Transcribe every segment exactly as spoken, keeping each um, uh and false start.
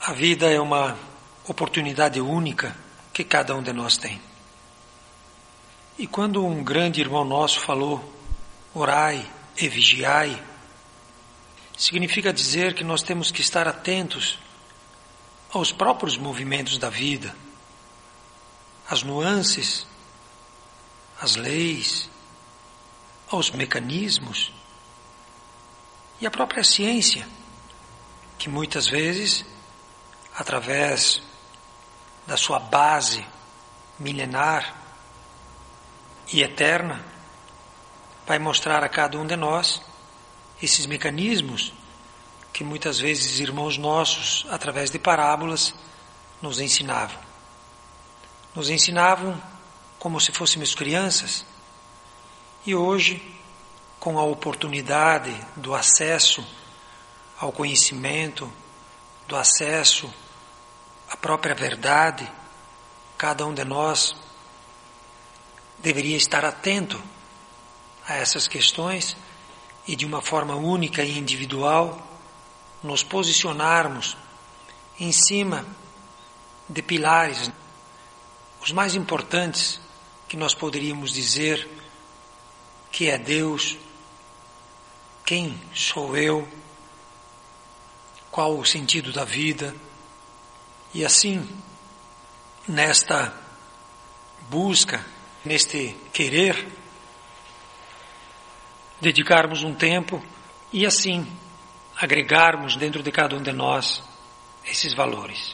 A vida é uma oportunidade única que cada um de nós tem. E quando um grande irmão nosso falou, orai e vigiai, significa dizer que nós temos que estar atentos aos próprios movimentos da vida, às nuances, às leis, aos mecanismos e à própria ciência, que muitas vezes, através da sua base milenar e eterna, vai mostrar a cada um de nós esses mecanismos que muitas vezes irmãos nossos, através de parábolas, nos ensinavam. Nos ensinavam como se fôssemos crianças. E hoje, com a oportunidade do acesso ao conhecimento, do acesso à própria verdade, cada um de nós deveria estar atento a essas questões e de uma forma única e individual nos posicionarmos em cima de pilares, os mais importantes que nós poderíamos dizer que é Deus, quem sou eu, qual o sentido da vida, e assim, nesta busca, neste querer, dedicarmos um tempo e assim agregarmos dentro de cada um de nós esses valores.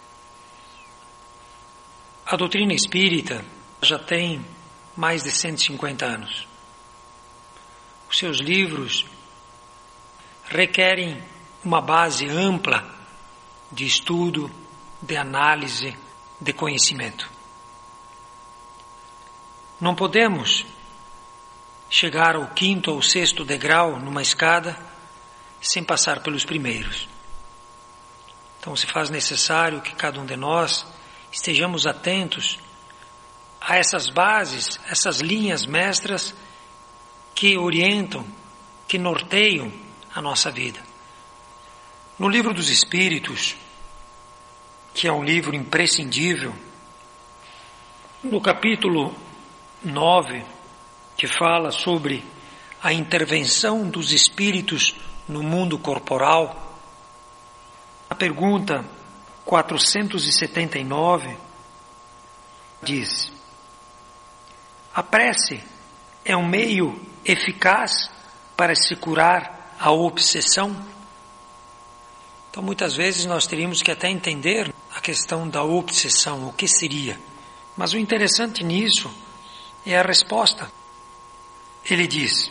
A doutrina espírita já tem mais de cento e cinquenta anos. Os seus livros requerem uma base ampla de estudo, de análise, de conhecimento. Não podemos chegar ao quinto ou sexto degrau numa escada sem passar pelos primeiros. Então se faz necessário que cada um de nós estejamos atentos a essas bases, essas linhas mestras que orientam, que norteiam a nossa vida. No Livro dos Espíritos, que é um livro imprescindível, no capítulo nove, que fala sobre a intervenção dos espíritos no mundo corporal, a pergunta quatrocentos e setenta e nove diz: a prece é um meio eficaz para se curar a obsessão? Então, muitas vezes nós teríamos que até entender a questão da obsessão, o que seria. Mas o interessante nisso é a resposta. Ele diz: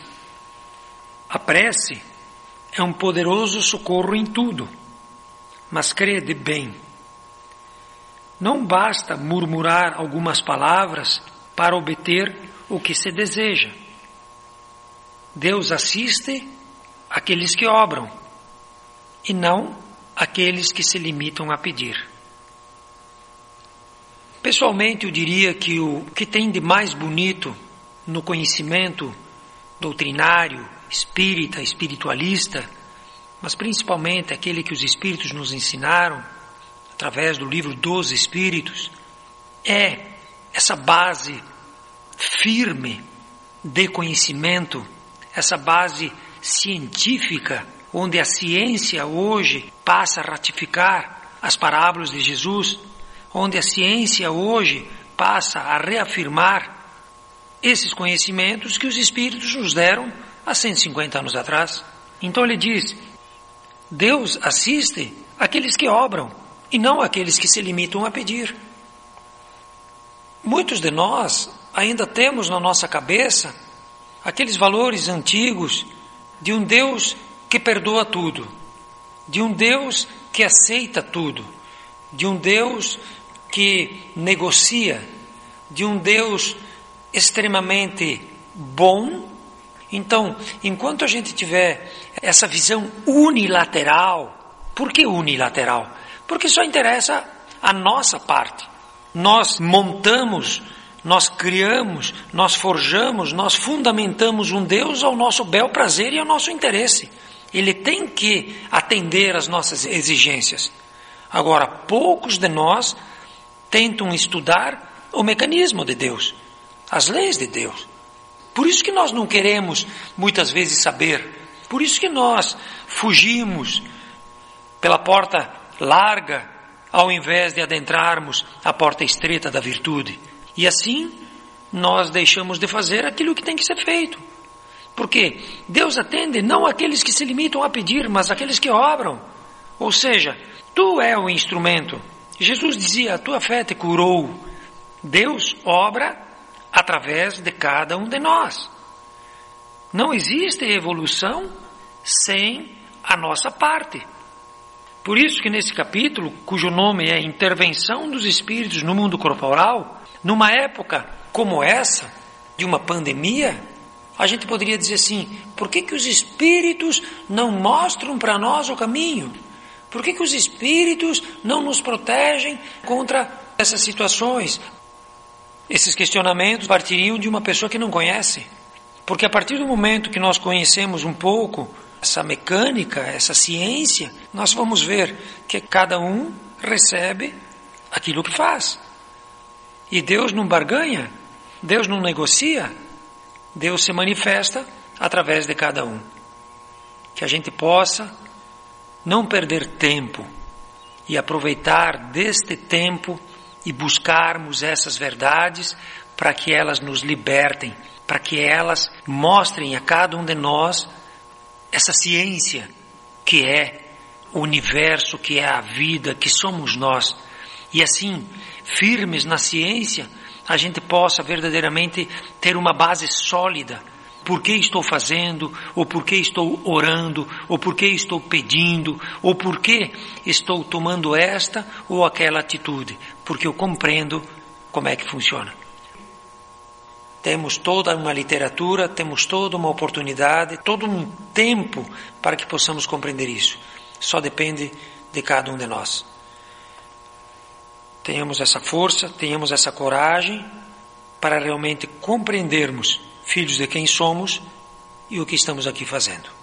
a prece é um poderoso socorro em tudo, mas crede bem, não basta murmurar algumas palavras para obter o que se deseja. Deus assiste aqueles que obram, e não aqueles que se limitam a pedir. Pessoalmente, eu diria que o que tem de mais bonito no conhecimento doutrinário, espírita, espiritualista, mas principalmente aquele que os Espíritos nos ensinaram, através do livro dos Espíritos, é essa base firme de conhecimento, essa base científica, onde a ciência hoje passa a ratificar as parábolas de Jesus, onde a ciência hoje passa a reafirmar esses conhecimentos que os Espíritos nos deram há cento e cinquenta anos atrás. Então ele diz: Deus assiste aqueles que obram e não aqueles que se limitam a pedir. Muitos de nós ainda temos na nossa cabeça aqueles valores antigos de um Deus que perdoa tudo, de um Deus que aceita tudo, de um Deus que negocia, de um Deus extremamente bom. Então, enquanto a gente tiver essa visão unilateral, por que unilateral? Porque só interessa a nossa parte. Nós montamos, nós criamos, nós forjamos, nós fundamentamos um Deus ao nosso bel prazer e ao nosso interesse. Ele tem que atender às nossas exigências. Agora, poucos de nós tentam estudar o mecanismo de Deus, as leis de Deus. Por isso que nós não queremos muitas vezes saber. Por isso que nós fugimos pela porta larga, ao invés de adentrarmos a porta estreita da virtude. E assim, nós deixamos de fazer aquilo que tem que ser feito. Porque Deus atende não aqueles que se limitam a pedir, mas aqueles que obram. Ou seja, tu é o instrumento. Jesus dizia, a tua fé te curou. Deus obra através de cada um de nós. Não existe evolução sem a nossa parte. Por isso que nesse capítulo, cujo nome é Intervenção dos Espíritos no Mundo Corporal, numa época como essa, de uma pandemia, a gente poderia dizer assim, por que que os Espíritos não mostram para nós o caminho? Por que que os Espíritos não nos protegem contra essas situações? Esses questionamentos partiriam de uma pessoa que não conhece. Porque a partir do momento que nós conhecemos um pouco essa mecânica, essa ciência, nós vamos ver que cada um recebe aquilo que faz. E Deus não barganha, Deus não negocia, Deus se manifesta através de cada um. Que a gente possa não perder tempo e aproveitar deste tempo e buscarmos essas verdades para que elas nos libertem, para que elas mostrem a cada um de nós essa ciência que é o universo, que é a vida, que somos nós. E assim, firmes na ciência, a gente possa verdadeiramente ter uma base sólida. Por que estou fazendo, ou por que estou orando, ou por que estou pedindo, ou por que estou tomando esta ou aquela atitude? Porque eu compreendo como é que funciona. Temos toda uma literatura, temos toda uma oportunidade, todo um tempo para que possamos compreender isso. Só depende de cada um de nós. Tenhamos essa força, tenhamos essa coragem para realmente compreendermos, filhos de quem somos e o que estamos aqui fazendo.